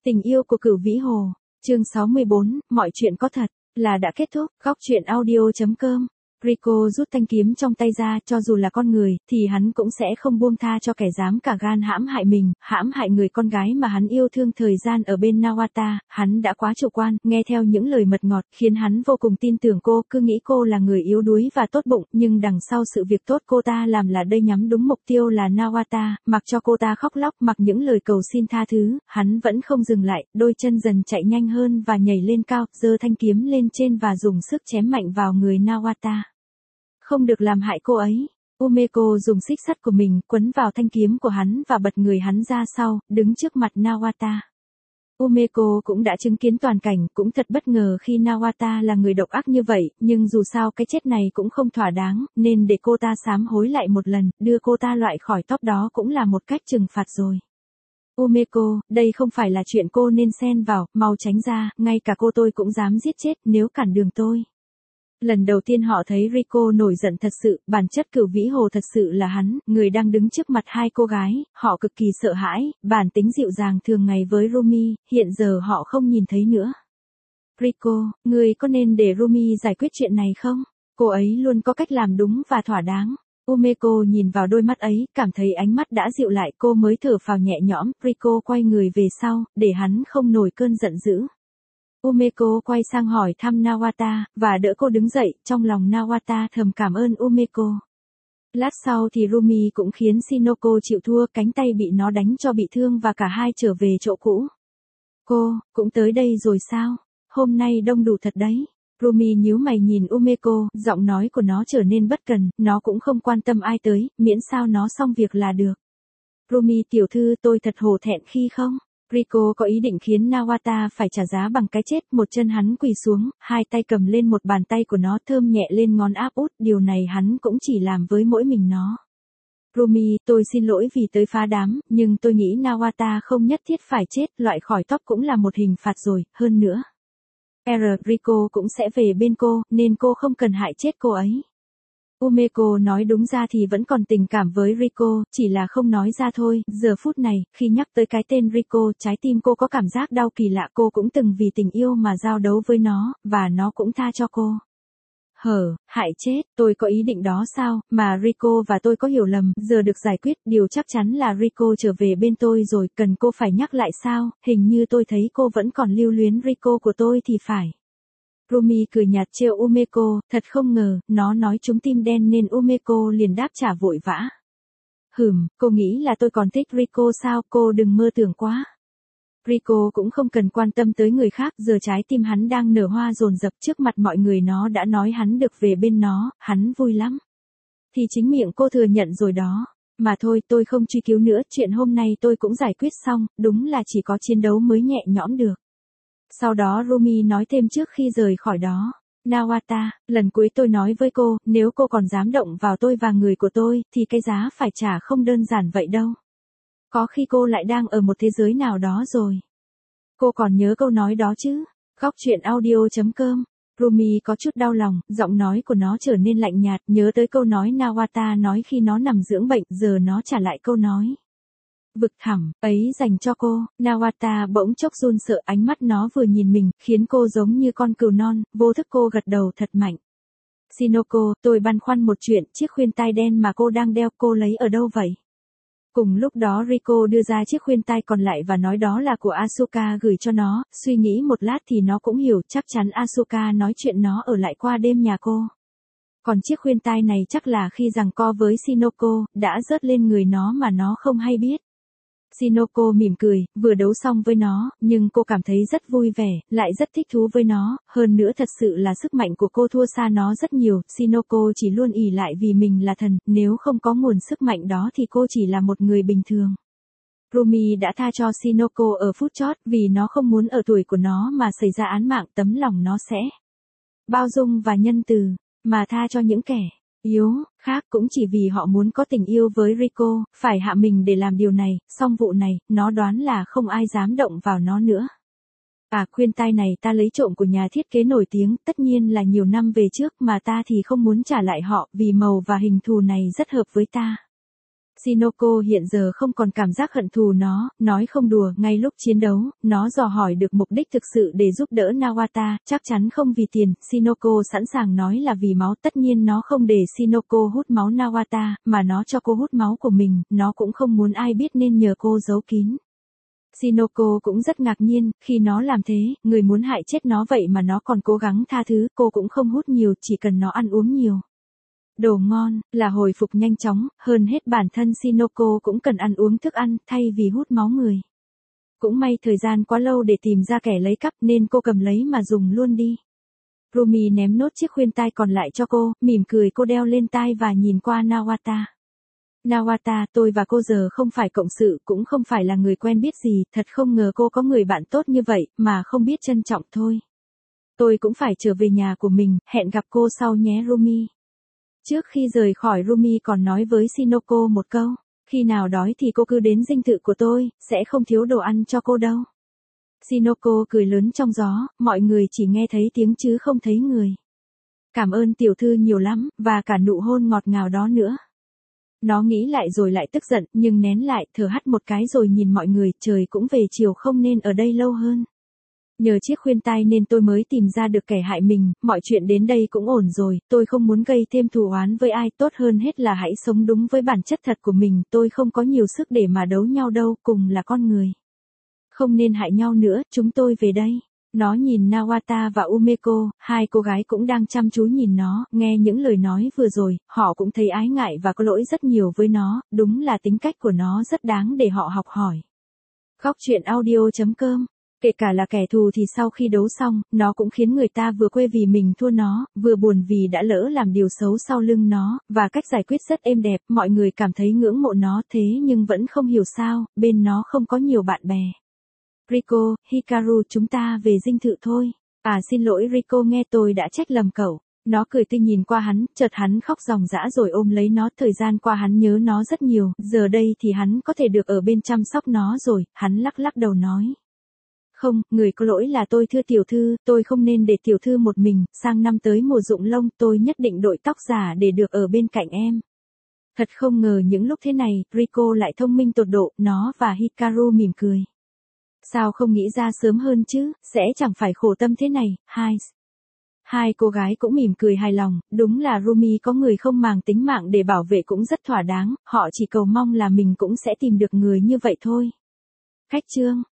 Tình yêu của Cửu Vĩ Hồ, chương 64, mọi chuyện có thật, là đã kết thúc. Góc truyện audio.com. Rico rút thanh kiếm trong tay ra, cho dù là con người, thì hắn cũng sẽ không buông tha cho kẻ dám cả gan hãm hại mình, hãm hại người con gái mà hắn yêu thương thời gian ở bên Nawata. Hắn đã quá chủ quan, nghe theo những lời mật ngọt, khiến hắn vô cùng tin tưởng cô, cứ nghĩ cô là người yếu đuối và tốt bụng, nhưng đằng sau sự việc tốt cô ta làm là đây nhắm đúng mục tiêu là Nawata, mặc cho cô ta khóc lóc, mặc những lời cầu xin tha thứ, hắn vẫn không dừng lại, đôi chân dần chạy nhanh hơn và nhảy lên cao, giơ thanh kiếm lên trên và dùng sức chém mạnh vào người Nawata. Không được làm hại cô ấy. Umeko dùng xích sắt của mình quấn vào thanh kiếm của hắn và bật người hắn ra sau, đứng trước mặt Nawata. Umeko cũng đã chứng kiến toàn cảnh, cũng thật bất ngờ khi Nawata là người độc ác như vậy, nhưng dù sao cái chết này cũng không thỏa đáng, nên để cô ta sám hối lại một lần, đưa cô ta loại khỏi top đó cũng là một cách trừng phạt rồi. Umeko, đây không phải là chuyện cô nên xen vào, mau tránh ra, ngay cả cô tôi cũng dám giết chết nếu cản đường tôi. Lần đầu tiên họ thấy Rico nổi giận thật sự, bản chất Cửu Vĩ Hồ thật sự là hắn, người đang đứng trước mặt hai cô gái, họ cực kỳ sợ hãi, bản tính dịu dàng thường ngày với Rumi, hiện giờ họ không nhìn thấy nữa. Rico, người có nên để Rumi giải quyết chuyện này không? Cô ấy luôn có cách làm đúng và thỏa đáng. Umeko nhìn vào đôi mắt ấy, cảm thấy ánh mắt đã dịu lại, cô mới thở phào nhẹ nhõm. Rico quay người về sau, để hắn không nổi cơn giận dữ. Umeko quay sang hỏi thăm Nawata, và đỡ cô đứng dậy, trong lòng Nawata thầm cảm ơn Umeko. Lát sau thì Rumi cũng khiến Shinoko chịu thua, cánh tay bị nó đánh cho bị thương và cả hai trở về chỗ cũ. Cô, cũng tới đây rồi sao? Hôm nay đông đủ thật đấy. Rumi nhíu mày nhìn Umeko, giọng nói của nó trở nên bất cần, nó cũng không quan tâm ai tới, miễn sao nó xong việc là được. Rumi tiểu thư, tôi thật hổ thẹn khi không? Rico có ý định khiến Nawata phải trả giá bằng cái chết, một chân hắn quỳ xuống, hai tay cầm lên một bàn tay của nó, thơm nhẹ lên ngón áp út, điều này hắn cũng chỉ làm với mỗi mình nó. Rumi, tôi xin lỗi vì tới phá đám, nhưng tôi nghĩ Nawata không nhất thiết phải chết, loại khỏi top cũng là một hình phạt rồi, hơn nữa. Rico cũng sẽ về bên cô, nên cô không cần hại chết cô ấy. Umeko nói đúng ra thì vẫn còn tình cảm với Rico, chỉ là không nói ra thôi. Giờ phút này, khi nhắc tới cái tên Rico, trái tim cô có cảm giác đau kỳ lạ. Cô cũng từng vì tình yêu mà giao đấu với nó, và nó cũng tha cho cô. Hại chết, tôi có ý định đó sao, mà Rico và tôi có hiểu lầm, giờ được giải quyết, điều chắc chắn là Rico trở về bên tôi rồi, cần cô phải nhắc lại sao, hình như tôi thấy cô vẫn còn lưu luyến Rico của tôi thì phải. Rumi cười nhạt trêu Umeko, thật không ngờ, nó nói trúng tim đen nên Umeko liền đáp trả vội vã. Cô nghĩ là tôi còn thích Rico sao, cô đừng mơ tưởng quá. Rico cũng không cần quan tâm tới người khác, giờ trái tim hắn đang nở hoa dồn dập, trước mặt mọi người nó đã nói hắn được về bên nó, hắn vui lắm. Thì chính miệng cô thừa nhận rồi đó. Mà thôi, tôi không truy cứu nữa, chuyện hôm nay tôi cũng giải quyết xong, đúng là chỉ có chiến đấu mới nhẹ nhõm được. Sau đó Rumi nói thêm trước khi rời khỏi đó. Nawata, lần cuối tôi nói với cô, nếu cô còn dám động vào tôi và người của tôi, thì cái giá phải trả không đơn giản vậy đâu. Có khi cô lại đang ở một thế giới nào đó rồi. Cô còn nhớ câu nói đó chứ? Góc truyện audio.com. Rumi có chút đau lòng, giọng nói của nó trở nên lạnh nhạt, nhớ tới câu nói Nawata nói khi nó nằm dưỡng bệnh, giờ nó trả lại câu nói vực thẳm ấy dành cho cô. Nawata bỗng chốc run sợ, ánh mắt nó vừa nhìn mình, khiến cô giống như con cừu non, vô thức cô gật đầu thật mạnh. Shinoko, tôi băn khoăn một chuyện, chiếc khuyên tai đen mà cô đang đeo, cô lấy ở đâu vậy? Cùng lúc đó Rico đưa ra chiếc khuyên tai còn lại và nói đó là của Asuka gửi cho nó, suy nghĩ một lát thì nó cũng hiểu, chắc chắn Asuka nói chuyện nó ở lại qua đêm nhà cô. Còn chiếc khuyên tai này chắc là khi giằng co với Shinoko, đã rớt lên người nó mà nó không hay biết. Shinoko mỉm cười, vừa đấu xong với nó, nhưng cô cảm thấy rất vui vẻ, lại rất thích thú với nó, hơn nữa thật sự là sức mạnh của cô thua xa nó rất nhiều, Shinoko chỉ luôn ỷ lại vì mình là thần, nếu không có nguồn sức mạnh đó thì cô chỉ là một người bình thường. Rumi đã tha cho Shinoko ở phút chót, vì nó không muốn ở tuổi của nó mà xảy ra án mạng, tấm lòng nó sẽ bao dung và nhân từ, mà tha cho những kẻ yếu khác cũng chỉ vì họ muốn có tình yêu với Rico, phải hạ mình để làm điều này, xong vụ này, nó đoán là không ai dám động vào nó nữa. Khuyên tai này ta lấy trộm của nhà thiết kế nổi tiếng, tất nhiên là nhiều năm về trước, mà ta thì không muốn trả lại họ, vì màu và hình thù này rất hợp với ta. Shinoko hiện giờ không còn cảm giác hận thù nó, nói không đùa, ngay lúc chiến đấu, nó dò hỏi được mục đích thực sự để giúp đỡ Nawata, chắc chắn không vì tiền, Shinoko sẵn sàng nói là vì máu, tất nhiên nó không để Shinoko hút máu Nawata, mà nó cho cô hút máu của mình, nó cũng không muốn ai biết nên nhờ cô giấu kín. Shinoko cũng rất ngạc nhiên, khi nó làm thế, người muốn hại chết nó vậy mà nó còn cố gắng tha thứ, cô cũng không hút nhiều, chỉ cần nó ăn uống nhiều. Đồ ngon, là hồi phục nhanh chóng, hơn hết bản thân Shinoko cũng cần ăn uống thức ăn, thay vì hút máu người. Cũng may thời gian quá lâu để tìm ra kẻ lấy cắp nên cô cầm lấy mà dùng luôn đi. Rumi ném nốt chiếc khuyên tai còn lại cho cô, mỉm cười cô đeo lên tai và nhìn qua Nawata. Nawata, tôi và cô giờ không phải cộng sự, cũng không phải là người quen biết gì, thật không ngờ cô có người bạn tốt như vậy, mà không biết trân trọng thôi. Tôi cũng phải trở về nhà của mình, hẹn gặp cô sau nhé Rumi. Trước khi rời khỏi Rumi còn nói với Shinoko một câu, khi nào đói thì cô cứ đến dinh thự của tôi, sẽ không thiếu đồ ăn cho cô đâu. Shinoko cười lớn trong gió, mọi người chỉ nghe thấy tiếng chứ không thấy người. Cảm ơn tiểu thư nhiều lắm, và cả nụ hôn ngọt ngào đó nữa. Nó nghĩ lại rồi lại tức giận, nhưng nén lại, thở hắt một cái rồi nhìn mọi người, trời cũng về chiều không nên ở đây lâu hơn. Nhờ chiếc khuyên tai nên tôi mới tìm ra được kẻ hại mình, mọi chuyện đến đây cũng ổn rồi, tôi không muốn gây thêm thù oán với ai, tốt hơn hết là hãy sống đúng với bản chất thật của mình, tôi không có nhiều sức để mà đấu nhau đâu, cùng là con người. Không nên hại nhau nữa, chúng tôi về đây. Nó nhìn Nawata và Umeko, hai cô gái cũng đang chăm chú nhìn nó, nghe những lời nói vừa rồi, họ cũng thấy ái ngại và có lỗi rất nhiều với nó, đúng là tính cách của nó rất đáng để họ học hỏi. Góc truyện audio.com. Kể cả là kẻ thù thì sau khi đấu xong, nó cũng khiến người ta vừa quê vì mình thua nó, vừa buồn vì đã lỡ làm điều xấu sau lưng nó, và cách giải quyết rất êm đẹp, mọi người cảm thấy ngưỡng mộ nó thế nhưng vẫn không hiểu sao, bên nó không có nhiều bạn bè. Riko, Hikaru, chúng ta về dinh thự thôi. À xin lỗi Riko, nghe tôi đã trách lầm cậu. Nó cười tươi nhìn qua hắn, chợt hắn khóc ròng rã rồi ôm lấy nó, thời gian qua hắn nhớ nó rất nhiều, giờ đây thì hắn có thể được ở bên chăm sóc nó rồi, hắn lắc lắc đầu nói. Không, người có lỗi là tôi thưa tiểu thư, tôi không nên để tiểu thư một mình, sang năm tới mùa rụng lông tôi nhất định đội tóc giả để được ở bên cạnh em. Thật không ngờ những lúc thế này, Riko lại thông minh tột độ, nó và Hikaru mỉm cười. Sao không nghĩ ra sớm hơn chứ, sẽ chẳng phải khổ tâm thế này, Hai cô gái cũng mỉm cười hài lòng, đúng là Rumi có người không màng tính mạng để bảo vệ cũng rất thỏa đáng, họ chỉ cầu mong là mình cũng sẽ tìm được người như vậy thôi. Khách chương.